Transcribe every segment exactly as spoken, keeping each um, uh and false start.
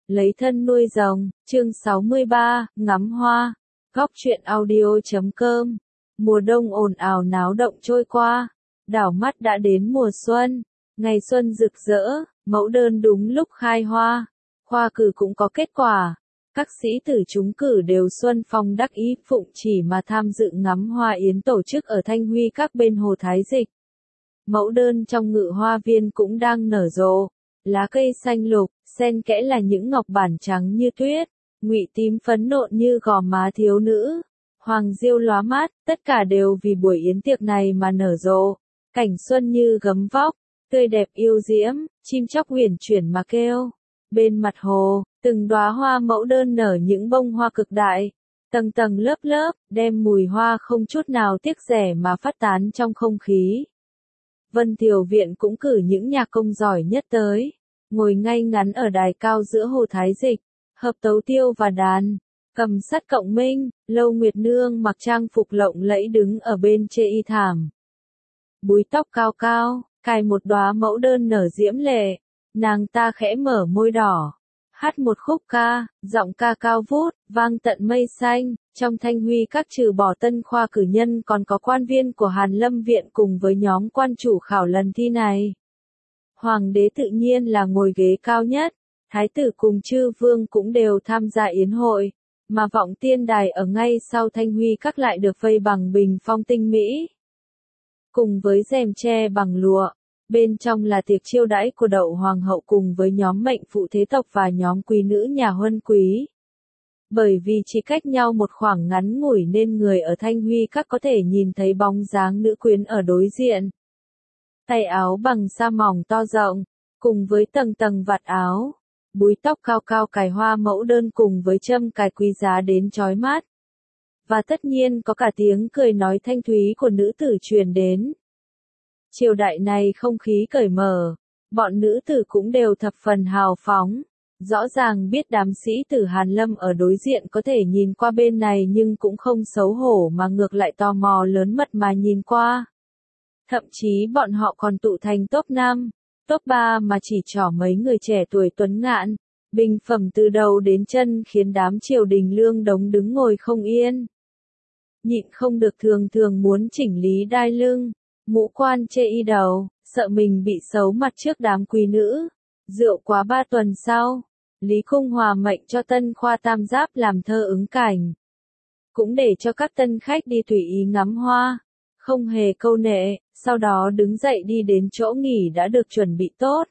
lấy thân nuôi rồng, chương sáu mươi ba, ngắm hoa, góc truyện audio.com. Mùa đông ồn ào náo động trôi qua, đảo mắt đã đến mùa xuân, ngày xuân rực rỡ, mẫu đơn đúng lúc khai hoa, khoa cử cũng có kết quả, các sĩ tử trúng cử đều xuân phong đắc ý phụng chỉ mà tham dự ngắm hoa yến tổ chức ở Thanh Huy các bên hồ Thái Dịch. Mẫu đơn trong ngự hoa viên cũng đang nở rộ, lá cây xanh lục, xen kẽ là những ngọc bản trắng như tuyết, ngụy tím phấn nộn như gò má thiếu nữ, hoàng diêu lóa mắt, tất cả đều vì buổi yến tiệc này mà nở rộ, cảnh xuân như gấm vóc, tươi đẹp yêu diễm, chim chóc huyền chuyển mà kêu. Bên mặt hồ, từng đóa hoa mẫu đơn nở những bông hoa cực đại, tầng tầng lớp lớp, đem mùi hoa không chút nào tiếc rẻ mà phát tán trong không khí. Vân Thiều Viện cũng cử những nhạc công giỏi nhất tới, ngồi ngay ngắn ở đài cao giữa hồ Thái Dịch, hợp tấu tiêu và đàn, cầm sắt cộng minh, Lâu Nguyệt Nương mặc trang phục lộng lẫy đứng ở bên chê y thảm. Búi tóc cao cao, cài một đóa mẫu đơn nở diễm lệ, nàng ta khẽ mở môi đỏ, hát một khúc ca, giọng ca cao vút, vang tận mây xanh. Trong Thanh Huy các trừ bỏ tân khoa cử nhân còn có quan viên của Hàn Lâm Viện cùng với nhóm quan chủ khảo lần thi này. Hoàng đế tự nhiên là ngồi ghế cao nhất, thái tử cùng chư vương cũng đều tham gia yến hội, mà vọng tiên đài ở ngay sau Thanh Huy các lại được vây bằng bình phong tinh mỹ. Cùng với rèm tre bằng lụa, bên trong là tiệc chiêu đãi của đậu hoàng hậu cùng với nhóm mệnh phụ thế tộc và nhóm quý nữ nhà huân quý. Bởi vì chỉ cách nhau một khoảng ngắn ngủi nên người ở Thanh Huy các có thể nhìn thấy bóng dáng nữ quyến ở đối diện. Tay áo bằng sa mỏng to rộng, cùng với tầng tầng vạt áo, búi tóc cao cao cài hoa mẫu đơn cùng với châm cài quý giá đến chói mắt. Và tất nhiên có cả tiếng cười nói thanh thúy của nữ tử truyền đến. Triều đại này không khí cởi mở, bọn nữ tử cũng đều thập phần hào phóng. Rõ ràng biết đám sĩ tử Hàn Lâm ở đối diện có thể nhìn qua bên này nhưng cũng không xấu hổ mà ngược lại tò mò lớn mật mà nhìn qua. Thậm chí bọn họ còn tụ thành top năm, top ba mà chỉ trỏ mấy người trẻ tuổi tuấn ngạn, bình phẩm từ đầu đến chân khiến đám triều đình lương đống đứng ngồi không yên. Nhịn không được thường thường muốn chỉnh lý đai lưng, mũ quan chê y đầu, sợ mình bị xấu mặt trước đám quý nữ. Rượu quá ba tuần sau, Lý Cung Hòa mệnh cho tân khoa tam giáp làm thơ ứng cảnh. Cũng để cho các tân khách đi tùy ý ngắm hoa, không hề câu nệ, sau đó đứng dậy đi đến chỗ nghỉ đã được chuẩn bị tốt.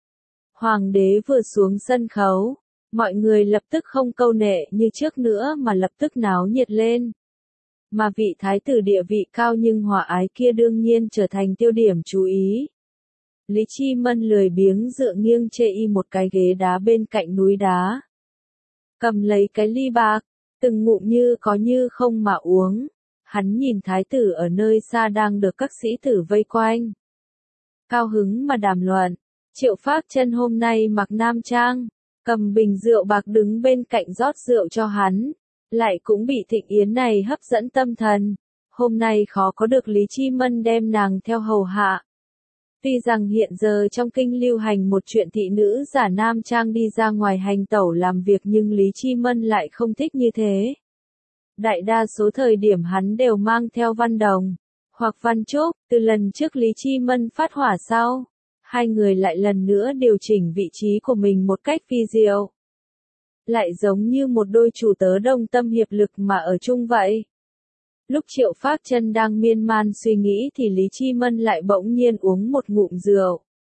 Hoàng đế vừa xuống sân khấu, mọi người lập tức không câu nệ như trước nữa mà lập tức náo nhiệt lên. Mà vị thái tử địa vị cao nhưng hòa ái kia đương nhiên trở thành tiêu điểm chú ý. Lý Chi Mân lười biếng dựa nghiêng chê y một cái ghế đá bên cạnh núi đá. Cầm lấy cái ly bạc, từng ngụm như có như không mà uống. Hắn nhìn thái tử ở nơi xa đang được các sĩ tử vây quanh. Cao hứng mà đàm luận, Triệu Phác Chân hôm nay mặc nam trang, cầm bình rượu bạc đứng bên cạnh rót rượu cho hắn. Lại cũng bị thịnh yến này hấp dẫn tâm thần. Hôm nay khó có được Lý Chi Mân đem nàng theo hầu hạ. Tuy rằng hiện giờ trong kinh lưu hành một chuyện thị nữ giả nam trang đi ra ngoài hành tẩu làm việc nhưng Lý Chi Mân lại không thích như thế. Đại đa số thời điểm hắn đều mang theo Văn Đồng, hoặc Văn Trúc, từ lần trước Lý Chi Mân phát hỏa sau. Hai người lại lần nữa điều chỉnh vị trí của mình một cách phi diệu. Lại giống như một đôi chủ tớ đồng tâm hiệp lực mà ở chung vậy. Lúc Triệu Phác Chân đang miên man suy nghĩ thì Lý Chi Mân lại bỗng nhiên uống một ngụm rượu.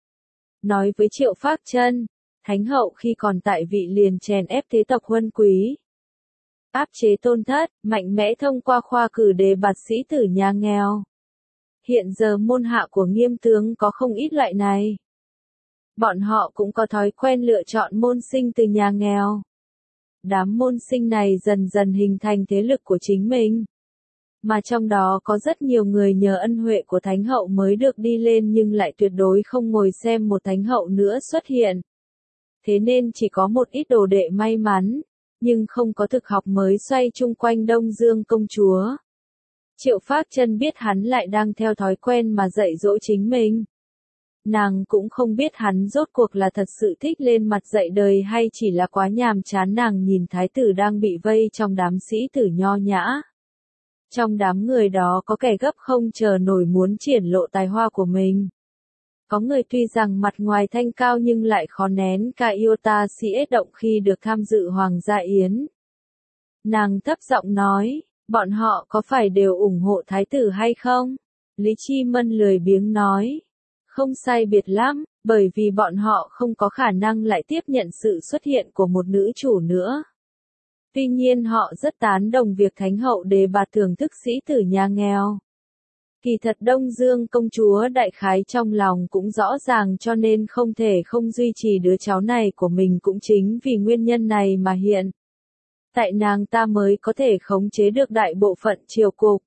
Nói với Triệu Phác Chân, Thánh hậu khi còn tại vị liền chèn ép thế tộc huân quý. Áp chế tôn thất, mạnh mẽ thông qua khoa cử đề bạt sĩ tử nhà nghèo. Hiện giờ môn hạ của Nghiêm tướng có không ít loại này. Bọn họ cũng có thói quen lựa chọn môn sinh từ nhà nghèo. Đám môn sinh này dần dần hình thành thế lực của chính mình. Mà trong đó có rất nhiều người nhờ ân huệ của Thánh hậu mới được đi lên nhưng lại tuyệt đối không ngồi xem một Thánh hậu nữa xuất hiện. Thế nên chỉ có một ít đồ đệ may mắn, nhưng không có thực học mới xoay chung quanh Đông Dương công chúa. Triệu Phác Chân biết hắn lại đang theo thói quen mà dạy dỗ chính mình. Nàng cũng không biết hắn rốt cuộc là thật sự thích lên mặt dạy đời hay chỉ là quá nhàm chán. Nàng nhìn thái tử đang bị vây trong đám sĩ tử nho nhã. Trong đám người đó có kẻ gấp không chờ nổi muốn triển lộ tài hoa của mình. Có người tuy rằng mặt ngoài thanh cao nhưng lại khó nén cả iota sĩ động khi được tham dự hoàng gia yến. Nàng thấp giọng nói, bọn họ có phải đều ủng hộ thái tử hay không? Lý Chi Mân lười biếng nói, không sai biệt lắm, bởi vì bọn họ không có khả năng lại tiếp nhận sự xuất hiện của một nữ chủ nữa. Tuy nhiên họ rất tán đồng việc Thánh hậu đề bạt thưởng thức sĩ tử nhà nghèo. Kỳ thật Đông Dương công chúa đại khái trong lòng cũng rõ ràng cho nên không thể không duy trì đứa cháu này của mình cũng chính vì nguyên nhân này mà hiện tại nàng ta mới có thể khống chế được đại bộ phận triều cục.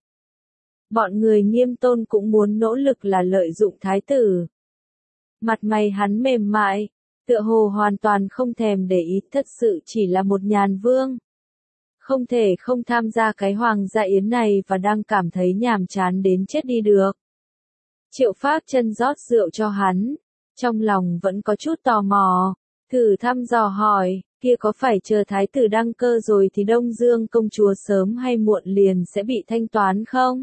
Bọn người Nghiêm Tôn cũng muốn nỗ lực là lợi dụng thái tử. Mặt mày hắn mềm mại, tựa hồ hoàn toàn không thèm để ý, thật sự chỉ là một nhàn vương. Không thể không tham gia cái hoàng gia yến này và đang cảm thấy nhàm chán đến chết đi được. Triệu Phác Chân rót rượu cho hắn, trong lòng vẫn có chút tò mò, thử thăm dò hỏi, kia có phải chờ thái tử đăng cơ rồi thì Đông Dương công chúa sớm hay muộn liền sẽ bị thanh toán không?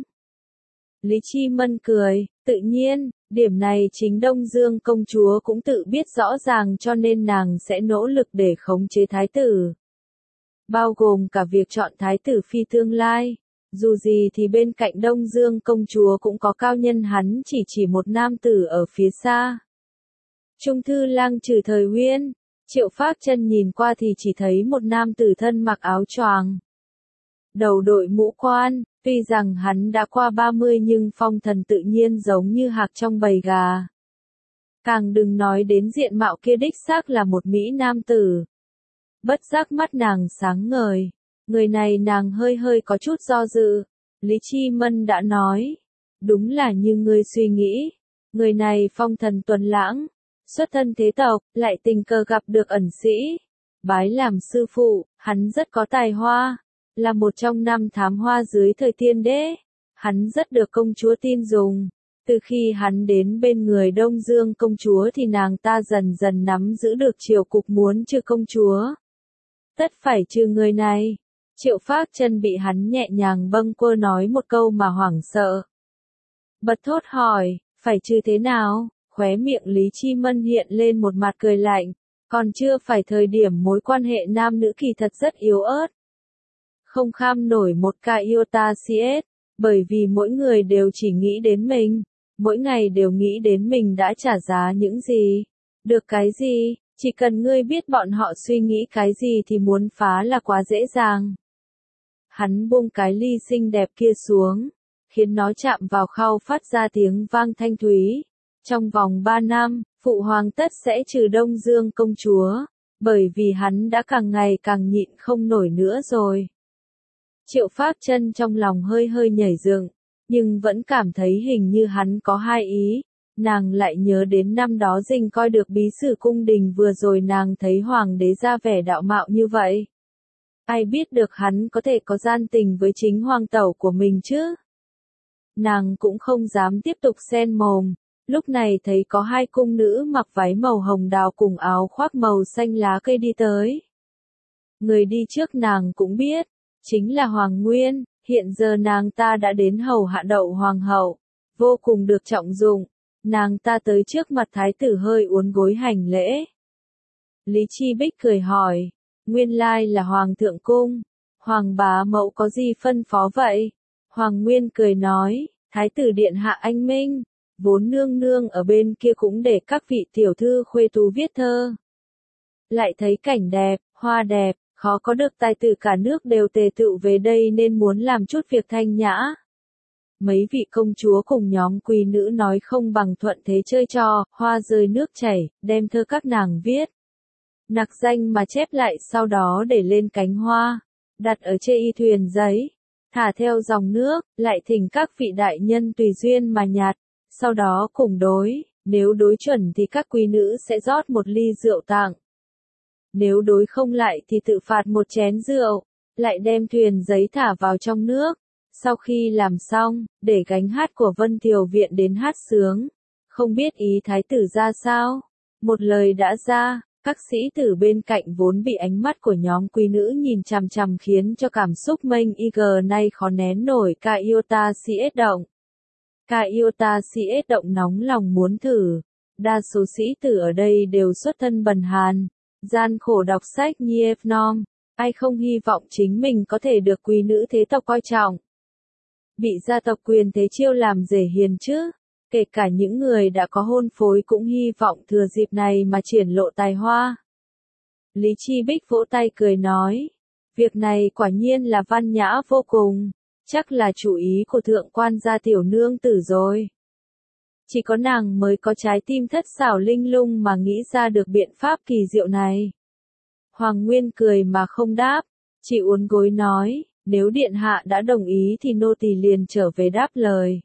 Lý Chi Mân cười, tự nhiên, điểm này chính Đông Dương công chúa cũng tự biết rõ ràng cho nên nàng sẽ nỗ lực để khống chế thái tử. Bao gồm cả việc chọn thái tử phi tương lai. Dù gì thì bên cạnh Đông Dương công chúa cũng có cao nhân, hắn chỉ chỉ một nam tử ở phía xa. Trung thư lang Trừ Thời Huyên. Triệu Phác Chân nhìn qua thì chỉ thấy một nam tử thân mặc áo choàng, đầu đội mũ quan, tuy rằng hắn đã qua ba mươi nhưng phong thần tự nhiên giống như hạc trong bầy gà. Càng đừng nói đến diện mạo kia, đích xác là một mỹ nam tử. Bất giác mắt nàng sáng ngời, người này nàng hơi hơi có chút do dự. Lý Chi Mân đã nói, đúng là như ngươi suy nghĩ, người này phong thần tuần lãng, xuất thân thế tộc, lại tình cờ gặp được ẩn sĩ, bái làm sư phụ, hắn rất có tài hoa, là một trong năm thám hoa dưới thời Tiên Đế, hắn rất được công chúa tin dùng. Từ khi hắn đến bên người Đông Dương công chúa thì nàng ta dần dần nắm giữ được triều cục, muốn trừ công chúa. Tất phải trừ người này. Triệu Phác Chân bị hắn nhẹ nhàng bâng quơ nói một câu mà hoảng sợ. Bật thốt hỏi, phải trừ thế nào? Khóe miệng Lý Chi Mân hiện lên một mặt cười lạnh, còn chưa phải thời điểm mối quan hệ nam nữ kỳ thật rất yếu ớt. Không kham nổi một ca iota cs, bởi vì mỗi người đều chỉ nghĩ đến mình, mỗi ngày đều nghĩ đến mình đã trả giá những gì, được cái gì, chỉ cần ngươi biết bọn họ suy nghĩ cái gì thì muốn phá là quá dễ dàng. Hắn buông cái ly xinh đẹp kia xuống, khiến nó chạm vào khâu phát ra tiếng vang thanh thúy. Trong vòng ba năm, Phụ Hoàng tất sẽ trừ Đông Dương công chúa, bởi vì hắn đã càng ngày càng nhịn không nổi nữa rồi. Triệu Phác Chân trong lòng hơi hơi nhảy dựng, nhưng vẫn cảm thấy hình như hắn có hai ý. Nàng lại nhớ đến năm đó Dinh coi được bí sử cung đình, vừa rồi nàng thấy Hoàng đế ra vẻ đạo mạo như vậy. Ai biết được hắn có thể có gian tình với chính hoàng tẩu của mình chứ? Nàng cũng không dám tiếp tục xen mồm. Lúc này thấy có hai cung nữ mặc váy màu hồng đào cùng áo khoác màu xanh lá cây đi tới. Người đi trước nàng cũng biết, chính là Hoàng Nguyên, hiện giờ nàng ta đã đến hầu hạ đậu hoàng hậu, vô cùng được trọng dụng. Nàng ta tới trước mặt thái tử hơi uốn gối hành lễ. Lý Chi Bích cười hỏi, nguyên lai là Hoàng thượng cung, Hoàng bá mẫu có gì phân phó vậy? Hoàng Nguyên cười nói, thái tử điện hạ anh minh, vốn nương nương ở bên kia cũng để các vị tiểu thư khuê tú viết thơ. Lại thấy cảnh đẹp, hoa đẹp, khó có được tài tử cả nước đều tề tựu về đây nên muốn làm chút việc thanh nhã. Mấy vị công chúa cùng nhóm quý nữ nói không bằng thuận thế chơi trò, hoa rơi nước chảy, đem thơ các nàng viết. Nặc danh mà chép lại, sau đó để lên cánh hoa, đặt ở trên y thuyền giấy, thả theo dòng nước, lại thỉnh các vị đại nhân tùy duyên mà nhạt, sau đó cùng đối, nếu đối chuẩn thì các quý nữ sẽ rót một ly rượu tặng. Nếu đối không lại thì tự phạt một chén rượu, lại đem thuyền giấy thả vào trong nước. Sau khi làm xong, để gánh hát của Vân Tiểu Viện đến hát sướng. Không biết ý thái tử ra sao? Một lời đã ra, các sĩ tử bên cạnh vốn bị ánh mắt của nhóm quý nữ nhìn chằm chằm khiến cho cảm xúc mênh ig nay khó nén nổi. Ca yêu ta si ết động. Ca yêu ta si ết động nóng lòng muốn thử. Đa số sĩ tử ở đây đều xuất thân bần hàn, gian khổ đọc sách Nhiếp Nom. Ai không hy vọng chính mình có thể được quý nữ thế tộc coi trọng, bị gia tộc quyền thế chiêu làm rể hiền chứ? Kể cả những người đã có hôn phối cũng hy vọng thừa dịp này mà triển lộ tài hoa. Lý Chi Bích vỗ tay cười nói, việc này quả nhiên là văn nhã vô cùng, chắc là chủ ý của thượng quan gia tiểu nương tử rồi. Chỉ có nàng mới có trái tim thất xảo linh lung mà nghĩ ra được biện pháp kỳ diệu này. Hoàng Nguyên cười mà không đáp, chỉ uốn gối nói, nếu điện hạ đã đồng ý thì nô tỳ liền trở về đáp lời.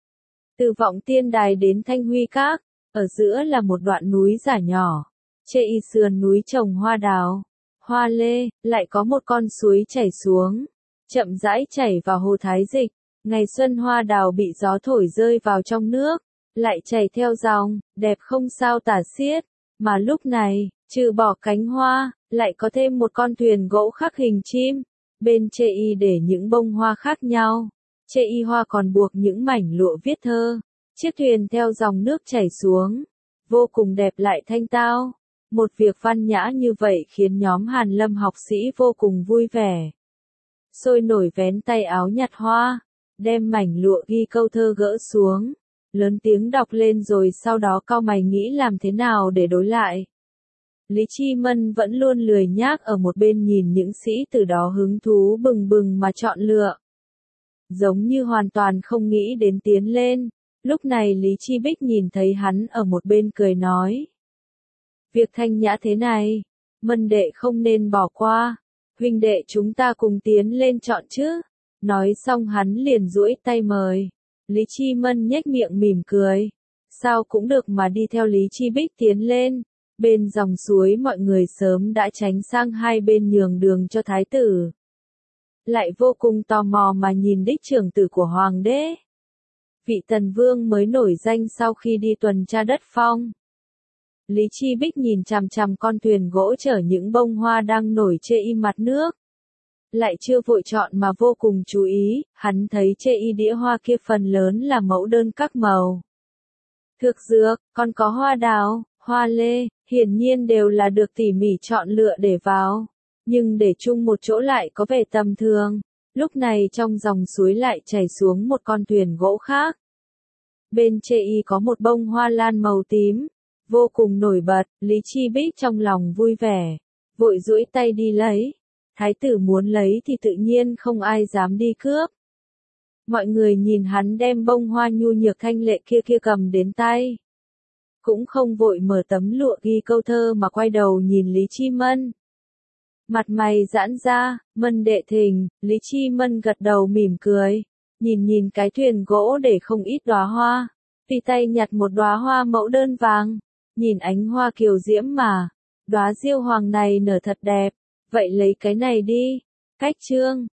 Từ Vọng Tiên Đài đến Thanh Huy Các, ở giữa là một đoạn núi giả nhỏ, trên y sườn núi trồng hoa đào, hoa lê, lại có một con suối chảy xuống, chậm rãi chảy vào hồ Thái Dịch. Ngày xuân hoa đào bị gió thổi rơi vào trong nước, lại chảy theo dòng, đẹp không sao tả xiết. Mà lúc này, trừ bỏ cánh hoa, lại có thêm một con thuyền gỗ khắc hình chim, bên chê y để những bông hoa khác nhau. Chê y hoa còn buộc những mảnh lụa viết thơ. Chiếc thuyền theo dòng nước chảy xuống, vô cùng đẹp lại thanh tao. Một việc văn nhã như vậy khiến nhóm Hàn Lâm học sĩ vô cùng vui vẻ. Sôi nổi vén tay áo nhặt hoa, đem mảnh lụa ghi câu thơ gỡ xuống, lớn tiếng đọc lên rồi sau đó cau mày nghĩ làm thế nào để đối lại. Lý Chi Mân vẫn luôn lười nhác ở một bên nhìn những sĩ tử đó hứng thú bừng bừng mà chọn lựa. Giống như hoàn toàn không nghĩ đến tiến lên. Lúc này Lý Chi Bích nhìn thấy hắn ở một bên cười nói. Việc thanh nhã thế này, Mân đệ không nên bỏ qua. Huynh đệ chúng ta cùng tiến lên chọn chứ. Nói xong hắn liền duỗi tay mời. Lý Chi Mân nhếch miệng mỉm cười. Sao cũng được mà đi theo Lý Chi Bích tiến lên. Bên dòng suối mọi người sớm đã tránh sang hai bên nhường đường cho thái tử. Lại vô cùng tò mò mà nhìn đích trưởng tử của hoàng đế. Vị tần vương mới nổi danh sau khi đi tuần tra đất phong. Lý Chi Bích nhìn chằm chằm con thuyền gỗ chở những bông hoa đang nổi chê y mặt nước. Lại chưa vội chọn mà vô cùng chú ý, hắn thấy chê y đĩa hoa kia phần lớn là mẫu đơn các màu. Thực dược, còn có hoa đào, hoa lê, hiển nhiên đều là được tỉ mỉ chọn lựa để vào. Nhưng để chung một chỗ lại có vẻ tầm thường. Lúc này trong dòng suối lại chảy xuống một con thuyền gỗ khác. Bên chê y có một bông hoa lan màu tím, vô cùng nổi bật. Lý Chi Bích trong lòng vui vẻ, vội duỗi tay đi lấy. Thái tử muốn lấy thì tự nhiên không ai dám đi cướp. Mọi người nhìn hắn đem bông hoa nhu nhược thanh lệ kia kia cầm đến tay. Cũng không vội mở tấm lụa ghi câu thơ mà quay đầu nhìn Lý Chi Mân. Mặt mày giãn ra, Mân đệ thỉnh. Lý Chi Mân gật đầu mỉm cười, nhìn nhìn cái thuyền gỗ để không ít đóa hoa, tùy tay nhặt một đóa hoa mẫu đơn vàng, nhìn ánh hoa kiều diễm mà, đóa diêu hoàng này nở thật đẹp, vậy lấy cái này đi. Cách chương